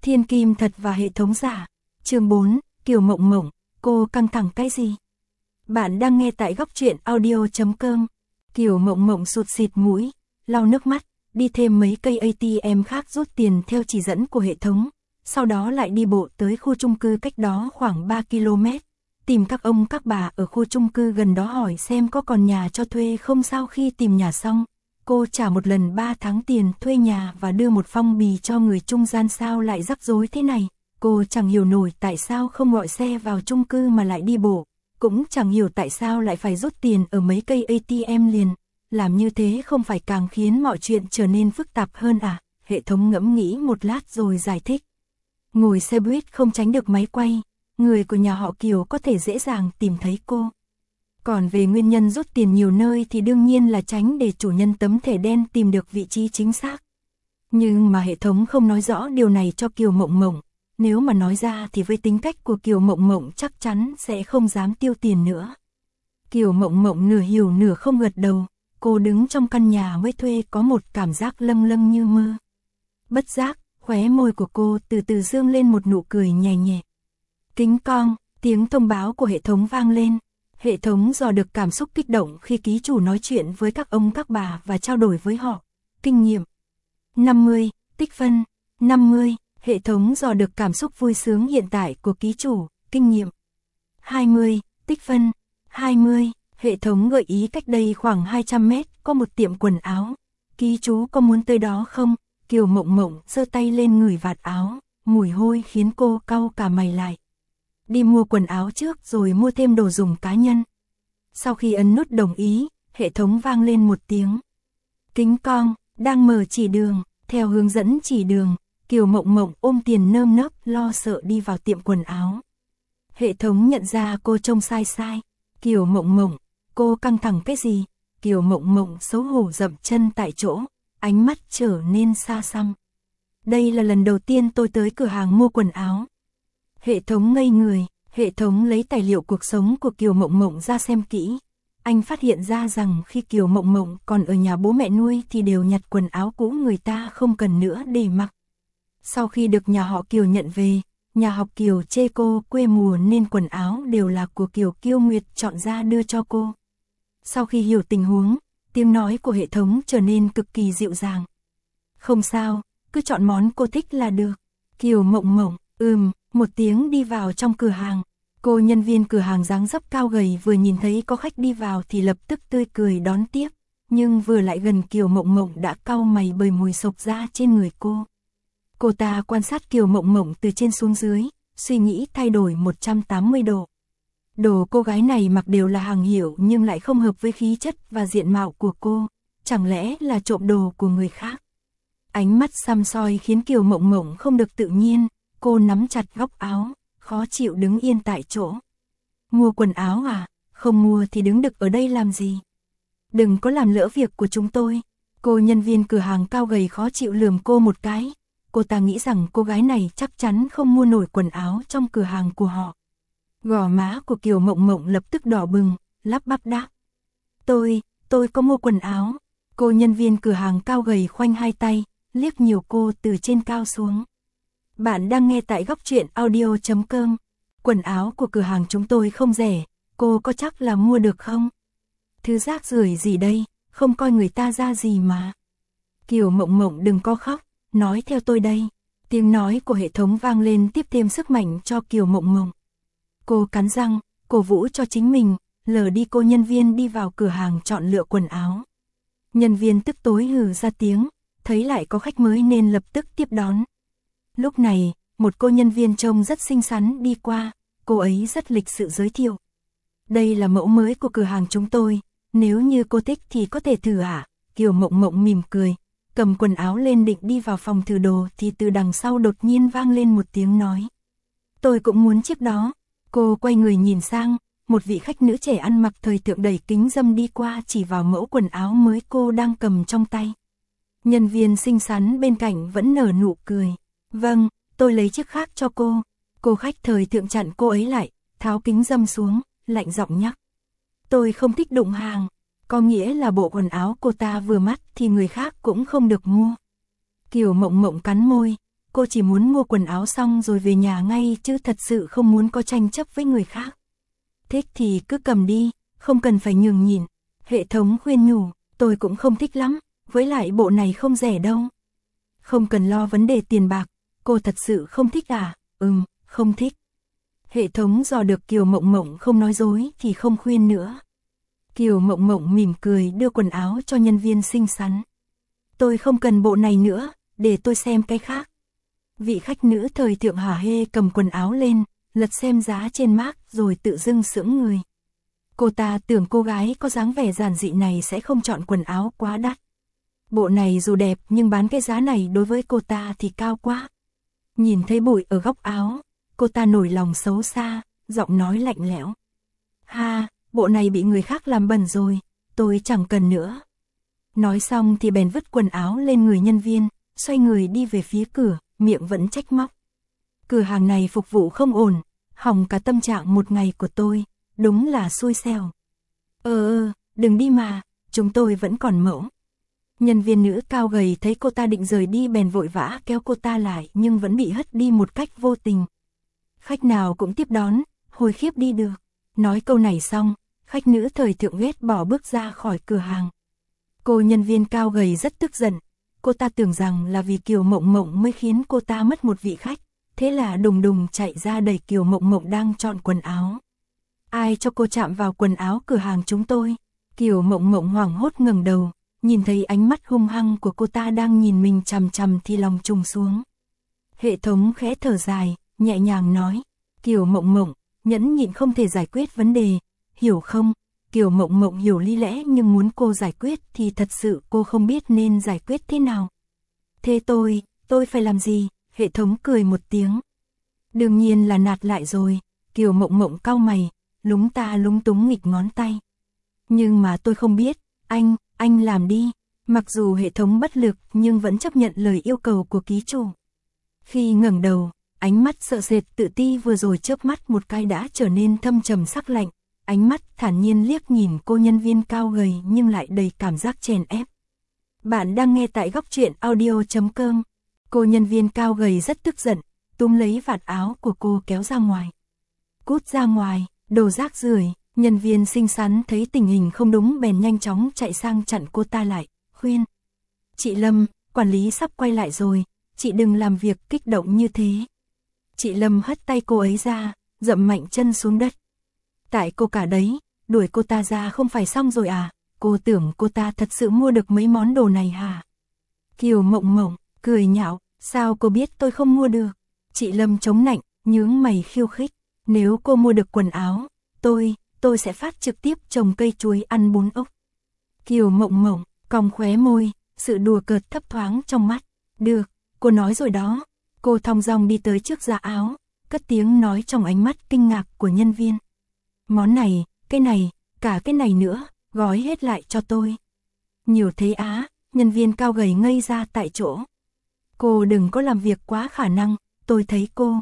Thiên kim thật và hệ thống giả. Chương 4, Kiều Mộng Mộng, cô căng thẳng cái gì? Bạn đang nghe tại góc truyện audio.com. Kiều Mộng Mộng sụt xịt mũi, lau nước mắt, đi thêm mấy cây ATM khác rút tiền theo chỉ dẫn của hệ thống, sau đó lại đi bộ tới khu chung cư cách đó khoảng 3 km, tìm các ông các bà ở khu chung cư gần đó hỏi xem có còn nhà cho thuê không. Sau khi tìm nhà xong, cô trả một lần 3 tháng tiền thuê nhà và đưa một phong bì cho người trung gian. Sao lại rắc rối thế này? Cô chẳng hiểu nổi tại sao không gọi xe vào chung cư mà lại đi bộ, cũng chẳng hiểu tại sao lại phải rút tiền ở mấy cây ATM liền. Làm như thế không phải càng khiến mọi chuyện trở nên phức tạp hơn à? Hệ thống ngẫm nghĩ một lát rồi giải thích. Ngồi xe buýt không tránh được máy quay, người của nhà họ Kiều có thể dễ dàng tìm thấy cô. Còn về nguyên nhân rút tiền nhiều nơi thì đương nhiên là tránh để chủ nhân tấm thẻ đen tìm được vị trí chính xác. Nhưng mà hệ thống không nói rõ điều này cho Kiều Mộng Mộng. Nếu mà nói ra thì với tính cách của Kiều Mộng Mộng chắc chắn sẽ không dám tiêu tiền nữa. Kiều Mộng Mộng nửa hiểu nửa không gật đầu. Cô đứng trong căn nhà mới thuê có một cảm giác lâng lâng như mơ. Bất giác, khóe môi của cô từ từ dương lên một nụ cười nhẹ nhẹ. Kính cong, tiếng thông báo của hệ thống vang lên. Hệ thống dò được cảm xúc kích động khi ký chủ nói chuyện với các ông các bà và trao đổi với họ. Kinh nghiệm 50, tích phân 50. Hệ thống dò được cảm xúc vui sướng hiện tại của ký chủ. Kinh nghiệm 20, tích phân 20. Hệ thống gợi ý cách đây khoảng 200 mét có một tiệm quần áo. Ký chú có muốn tới đó không? Kiều Mộng Mộng giơ tay lên ngửi vạt áo, mùi hôi khiến cô cau cả mày lại. Đi mua quần áo trước rồi mua thêm đồ dùng cá nhân. Sau khi ấn nút đồng ý, hệ thống vang lên một tiếng. Kính cong, đang mở chỉ đường. Theo hướng dẫn chỉ đường, Kiều Mộng Mộng ôm tiền nơm nớp lo sợ đi vào tiệm quần áo. Hệ thống nhận ra cô trông sai sai. Kiều Mộng Mộng, cô căng thẳng cái gì? Kiều Mộng Mộng xấu hổ dậm chân tại chỗ, ánh mắt trở nên xa xăm. Đây là lần đầu tiên tôi tới cửa hàng mua quần áo. Hệ thống ngây người, hệ thống lấy tài liệu cuộc sống của Kiều Mộng Mộng ra xem kỹ. Anh phát hiện ra rằng khi Kiều Mộng Mộng còn ở nhà bố mẹ nuôi thì đều nhặt quần áo cũ người ta không cần nữa để mặc. Sau khi được nhà họ Kiều nhận về, nhà họ Kiều chê cô quê mùa nên quần áo đều là của Kiều Kiêu Nguyệt chọn ra đưa cho cô. Sau khi hiểu tình huống, tiếng nói của hệ thống trở nên cực kỳ dịu dàng. Không sao, cứ chọn món cô thích là được. Kiều Mộng Mộng, một tiếng đi vào trong cửa hàng. Cô nhân viên cửa hàng dáng dấp cao gầy vừa nhìn thấy có khách đi vào thì lập tức tươi cười đón tiếp. Nhưng vừa lại gần Kiều Mộng Mộng đã cau mày bởi mùi xộc ra trên người cô. Cô ta quan sát Kiều Mộng Mộng từ trên xuống dưới, suy nghĩ thay đổi 180 độ. Đồ cô gái này mặc đều là hàng hiệu nhưng lại không hợp với khí chất và diện mạo của cô. Chẳng lẽ là trộm đồ của người khác? Ánh mắt săm soi khiến Kiều Mộng Mộng không được tự nhiên. Cô nắm chặt góc áo, khó chịu đứng yên tại chỗ. Mua quần áo à? Không mua thì đứng đực ở đây làm gì? Đừng có làm lỡ việc của chúng tôi. Cô nhân viên cửa hàng cao gầy khó chịu lườm cô một cái. Cô ta nghĩ rằng cô gái này chắc chắn không mua nổi quần áo trong cửa hàng của họ. Gò má của Kiều Mộng Mộng lập tức đỏ bừng, lắp bắp đáp. Tôi có mua quần áo. Cô nhân viên cửa hàng cao gầy khoanh hai tay, liếc nhiều cô từ trên cao xuống. Bạn đang nghe tại góc truyện audio.com. Quần áo của cửa hàng chúng tôi không rẻ, cô có chắc là mua được không? Thứ rác rưởi gì đây, không coi người ta ra gì mà. Kiều Mộng Mộng đừng có khóc, nói theo tôi đây. Tiếng nói của hệ thống vang lên tiếp thêm sức mạnh cho Kiều Mộng Mộng. Cô cắn răng, cổ vũ cho chính mình, lờ đi cô nhân viên đi vào cửa hàng chọn lựa quần áo. Nhân viên tức tối hừ ra tiếng, thấy lại có khách mới nên lập tức tiếp đón. Lúc này, một cô nhân viên trông rất xinh xắn đi qua, cô ấy rất lịch sự giới thiệu. Đây là mẫu mới của cửa hàng chúng tôi, nếu như cô thích thì có thể thử ạ. Kiều Mộng Mộng mỉm cười, cầm quần áo lên định đi vào phòng thử đồ thì từ đằng sau đột nhiên vang lên một tiếng nói. Tôi cũng muốn chiếc đó. Cô quay người nhìn sang, một vị khách nữ trẻ ăn mặc thời thượng đẩy kính râm đi qua chỉ vào mẫu quần áo mới cô đang cầm trong tay. Nhân viên xinh xắn bên cạnh vẫn nở nụ cười. Vâng, tôi lấy chiếc khác cho cô. Cô khách thời thượng chặn cô ấy lại, tháo kính râm xuống, lạnh giọng nhắc. Tôi không thích đụng hàng, có nghĩa là bộ quần áo cô ta vừa mắt thì người khác cũng không được mua. Kiều Mộng Mộng cắn môi, cô chỉ muốn mua quần áo xong rồi về nhà ngay chứ thật sự không muốn có tranh chấp với người khác. Thích thì cứ cầm đi, không cần phải nhường nhịn. Hệ thống khuyên nhủ, tôi cũng không thích lắm, với lại bộ này không rẻ đâu. Không cần lo vấn đề tiền bạc, cô thật sự không thích à? Không thích. Hệ thống dò được Kiều Mộng Mộng không nói dối thì không khuyên nữa. Kiều Mộng Mộng mỉm cười đưa quần áo cho nhân viên xinh xắn. Tôi không cần bộ này nữa, để tôi xem cái khác. Vị khách nữ thời thượng hả hê cầm quần áo lên, lật xem giá trên mác rồi tự dưng sững người. Cô ta tưởng cô gái có dáng vẻ giản dị này sẽ không chọn quần áo quá đắt. Bộ này dù đẹp nhưng bán cái giá này đối với cô ta thì cao quá. Nhìn thấy bụi ở góc áo, cô ta nổi lòng xấu xa, giọng nói lạnh lẽo. Ha, bộ này bị người khác làm bẩn rồi, tôi chẳng cần nữa. Nói xong thì bèn vứt quần áo lên người nhân viên, xoay người đi về phía cửa, miệng vẫn trách móc. Cửa hàng này phục vụ không ổn, hỏng cả tâm trạng một ngày của tôi, đúng là xui xẻo. Đừng đi mà, chúng tôi vẫn còn mẫu. Nhân viên nữ cao gầy thấy cô ta định rời đi bèn vội vã kéo cô ta lại nhưng vẫn bị hất đi một cách vô tình. Khách nào cũng tiếp đón, hồi khiếp đi được. Nói câu này xong, khách nữ thời thượng ghét bỏ bước ra khỏi cửa hàng. Cô nhân viên cao gầy rất tức giận, cô ta tưởng rằng là vì Kiều Mộng Mộng mới khiến cô ta mất một vị khách, thế là đùng đùng chạy ra đẩy Kiều Mộng Mộng đang chọn quần áo. Ai cho cô chạm vào quần áo cửa hàng chúng tôi? Kiều Mộng Mộng hoảng hốt ngẩng đầu, nhìn thấy ánh mắt hung hăng của cô ta đang nhìn mình chằm chằm thì lòng trùng xuống. Hệ thống khẽ thở dài, nhẹ nhàng nói, Kiều Mộng Mộng, nhẫn nhịn không thể giải quyết vấn đề, hiểu không? Kiều Mộng Mộng hiểu lý lẽ nhưng muốn cô giải quyết thì thật sự cô không biết nên giải quyết thế nào. Thế tôi phải làm gì? Hệ thống cười một tiếng. Đương nhiên là nạt lại rồi, Kiều Mộng Mộng cau mày, lúng ta lúng túng nghịch ngón tay. Nhưng mà tôi không biết, anh làm đi. Mặc dù hệ thống bất lực nhưng vẫn chấp nhận lời yêu cầu của ký chủ. Khi ngẩng đầu, ánh mắt sợ sệt tự ti vừa rồi chớp mắt một cái đã trở nên thâm trầm sắc lạnh. Ánh mắt thản nhiên liếc nhìn cô nhân viên cao gầy nhưng lại đầy cảm giác chèn ép. Bạn đang nghe tại góc truyện audio.com. Cô nhân viên cao gầy rất tức giận, túm lấy vạt áo của cô kéo ra ngoài. Cút ra ngoài, đồ rác rưởi. Nhân viên xinh xắn thấy tình hình không đúng bèn nhanh chóng chạy sang chặn cô ta lại, khuyên. Chị Lâm, quản lý sắp quay lại rồi, chị đừng làm việc kích động như thế. Chị Lâm hất tay cô ấy ra, dậm mạnh chân xuống đất. Tại cô cả đấy, đuổi cô ta ra không phải xong rồi à? Cô tưởng cô ta thật sự mua được mấy món đồ này hả? Kiều Mộng Mộng cười nhạo, sao cô biết tôi không mua được? Chị Lâm chống nạnh, nhướng mày khiêu khích. Nếu cô mua được quần áo, tôi sẽ phát trực tiếp trồng cây chuối ăn bún ốc. Kiều Mộng Mộng cong khóe môi, sự đùa cợt thấp thoáng trong mắt. Được, cô nói rồi đó. Cô thong dong đi tới trước giá áo, cất tiếng nói trong ánh mắt kinh ngạc của nhân viên. Món này, cái này, cả cái này nữa, gói hết lại cho tôi. Nhiều thế á? Nhân viên cao gầy ngây ra tại chỗ. Cô đừng có làm việc quá khả năng, tôi thấy cô.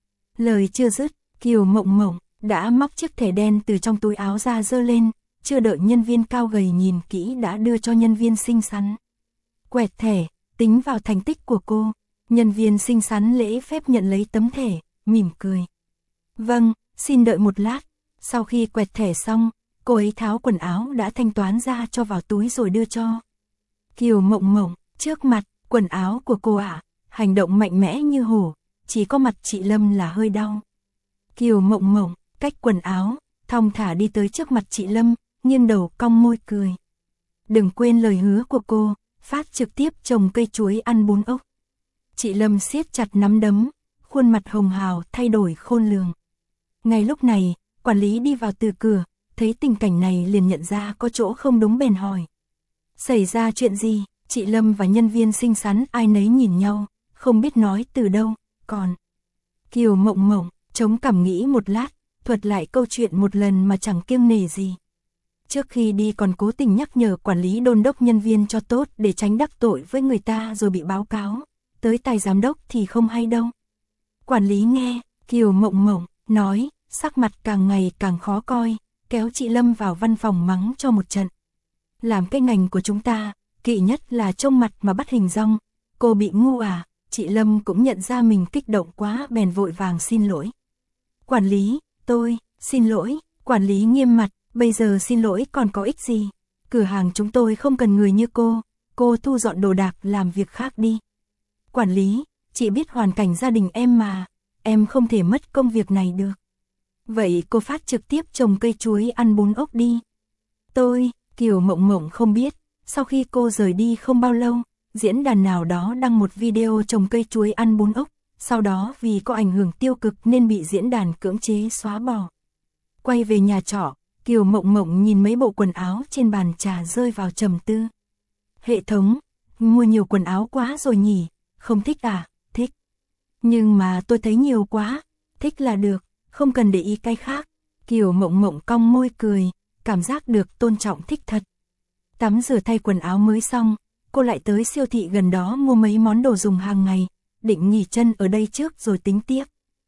Lời chưa dứt, Kiều Mộng Mộng đã móc chiếc thẻ đen từ trong túi áo ra giơ lên, chưa đợi nhân viên cao gầy nhìn kỹ đã đưa cho nhân viên xinh xắn. Quẹt thẻ, tính vào thành tích của cô. Nhân viên xinh xắn lễ phép nhận lấy tấm thẻ, mỉm cười. Vâng, xin đợi một lát. Sau khi quẹt thẻ xong, cô ấy tháo quần áo đã thanh toán ra cho vào túi rồi đưa cho. Kiều Mộng Mộng, trước mặt, quần áo của cô ạ, hành động mạnh mẽ như hổ, chỉ có mặt chị Lâm là hơi đau. Kiều Mộng Mộng, cách quần áo, thong thả đi tới trước mặt chị Lâm, nghiêng đầu cong môi cười. Đừng quên lời hứa của cô, phát trực tiếp trồng cây chuối ăn bún ốc. Chị Lâm siết chặt nắm đấm, khuôn mặt hồng hào thay đổi khôn lường. Ngay lúc này, quản lý đi vào từ cửa, thấy tình cảnh này liền nhận ra có chỗ không đúng bèn hỏi. Xảy ra chuyện gì? Chị Lâm và nhân viên xinh xắn ai nấy nhìn nhau, không biết nói từ đâu, còn. Kiều Mộng Mộng chống cằm nghĩ một lát, thuật lại câu chuyện một lần mà chẳng kiêng nể gì. Trước khi đi còn cố tình nhắc nhở quản lý đôn đốc nhân viên cho tốt để tránh đắc tội với người ta rồi bị báo cáo. Tới tài giám đốc thì không hay đâu. Quản lý nghe, Kiều Mộng Mộng nói, sắc mặt càng ngày càng khó coi, kéo chị Lâm vào văn phòng mắng cho một trận. Làm cái ngành của chúng ta, kỵ nhất là trông mặt mà bắt hình dong. Cô bị ngu à? chị Lâm cũng nhận ra mình kích động quá bèn vội vàng xin lỗi. Quản lý, tôi, xin lỗi, quản lý nghiêm mặt, bây giờ xin lỗi còn có ích gì? Cửa hàng chúng tôi không cần người như cô thu dọn đồ đạc làm việc khác đi. Quản lý, chị biết hoàn cảnh gia đình em mà, em không thể mất công việc này được. Vậy cô phát trực tiếp trồng cây chuối ăn bún ốc đi. Kiều Mộng Mộng không biết, sau khi cô rời đi không bao lâu, diễn đàn nào đó đăng một video trồng cây chuối ăn bún ốc, sau đó vì có ảnh hưởng tiêu cực nên bị diễn đàn cưỡng chế xóa bỏ. Quay về nhà trọ, Kiều Mộng Mộng nhìn mấy bộ quần áo trên bàn trà rơi vào trầm tư. Hệ thống, mua nhiều quần áo quá rồi nhỉ, không thích à? Thích. Nhưng mà tôi thấy nhiều quá, thích là được, không cần để ý cái khác. Kiều Mộng Mộng cong môi cười, cảm giác được tôn trọng thích thật. Tắm rửa thay quần áo mới xong, cô lại tới siêu thị gần đó mua mấy món đồ dùng hàng ngày, định nghỉ chân ở đây trước rồi tính tiếp.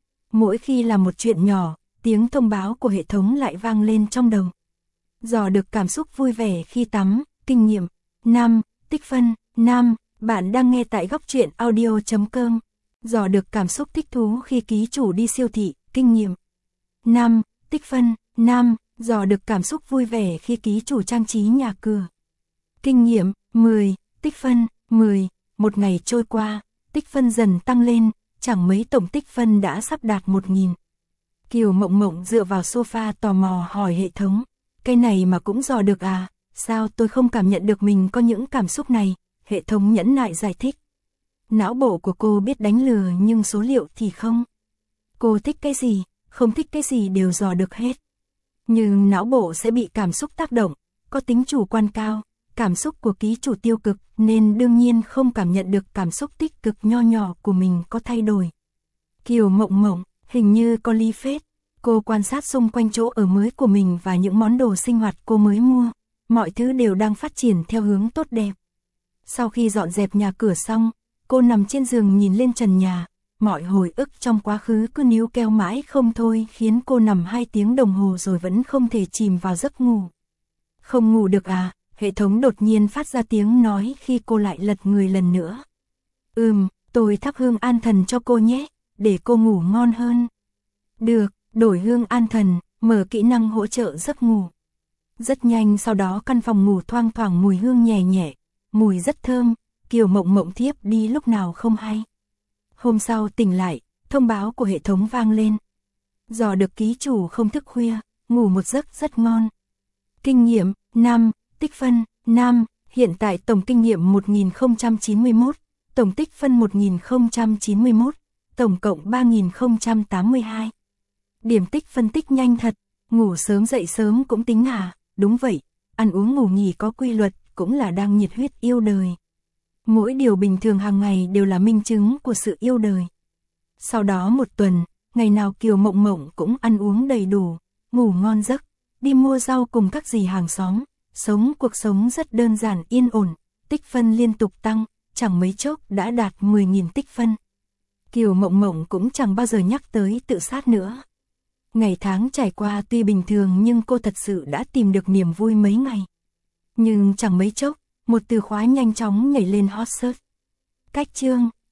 Mỗi khi làm một chuyện nhỏ, tiếng thông báo của hệ thống lại vang lên trong đầu. Dò được cảm xúc vui vẻ khi tắm, kinh nghiệm 5, tích phân 5, bạn đang nghe tại góc truyện audio.com. Dò được cảm xúc thích thú khi ký chủ đi siêu thị, kinh nghiệm 5, tích phân 5, dò được cảm xúc vui vẻ khi ký chủ trang trí nhà cửa. Kinh nghiệm 10, tích phân 10, một ngày trôi qua, tích phân dần tăng lên, chẳng mấy tổng tích phân đã sắp đạt 1000. Kiều Mộng Mộng dựa vào sofa tò mò hỏi hệ thống, cái này mà cũng dò được à, sao tôi không cảm nhận được mình có những cảm xúc này, hệ thống nhẫn nại giải thích. Não bộ của cô biết đánh lừa nhưng số liệu thì không. Cô thích cái gì, không thích cái gì đều dò được hết. Nhưng não bộ sẽ bị cảm xúc tác động, có tính chủ quan cao, cảm xúc của ký chủ tiêu cực nên đương nhiên không cảm nhận được cảm xúc tích cực nho nhỏ của mình có thay đổi. Kiều Mộng Mộng, hình như có lý phết, cô quan sát xung quanh chỗ ở mới của mình và những món đồ sinh hoạt cô mới mua, mọi thứ đều đang phát triển theo hướng tốt đẹp. Sau khi dọn dẹp nhà cửa xong, cô nằm trên giường nhìn lên trần nhà, mọi hồi ức trong quá khứ cứ níu kéo mãi không thôi khiến cô nằm 2 tiếng đồng hồ rồi vẫn không thể chìm vào giấc ngủ. Không ngủ được à? Hệ thống đột nhiên phát ra tiếng nói khi cô lại lật người lần nữa. Tôi thắp hương an thần cho cô nhé, để cô ngủ ngon hơn. Được, đổi hương an thần, mở kỹ năng hỗ trợ giấc ngủ. Rất nhanh sau đó căn phòng ngủ thoang thoảng mùi hương nhẹ nhẹ, mùi rất thơm, Kiều Mộng Mộng thiếp đi lúc nào không hay. Hôm sau tỉnh lại, thông báo của hệ thống vang lên. Dò được ký chủ không thức khuya, ngủ một giấc rất ngon. Kinh nghiệm 5, tích phân 5, hiện tại tổng kinh nghiệm 1091, tổng tích phân 1091, tổng cộng 3082. Điểm tích phân tích nhanh thật, ngủ sớm dậy sớm cũng tính à? Đúng vậy, ăn uống ngủ nghỉ có quy luật cũng là đang nhiệt huyết yêu đời. Mỗi điều bình thường hàng ngày đều là minh chứng của sự yêu đời. Sau đó một tuần, ngày nào Kiều Mộng Mộng cũng ăn uống đầy đủ, ngủ ngon giấc, đi mua rau cùng các dì hàng xóm, sống cuộc sống rất đơn giản yên ổn, tích phân liên tục tăng, chẳng mấy chốc đã đạt 10.000 tích phân. Kiều Mộng Mộng cũng chẳng bao giờ nhắc tới tự sát nữa. Ngày tháng trải qua tuy bình thường nhưng cô thật sự đã tìm được niềm vui mấy ngày. Nhưng chẳng mấy chốc, một từ khóa nhanh chóng nhảy lên hot search. Cách chương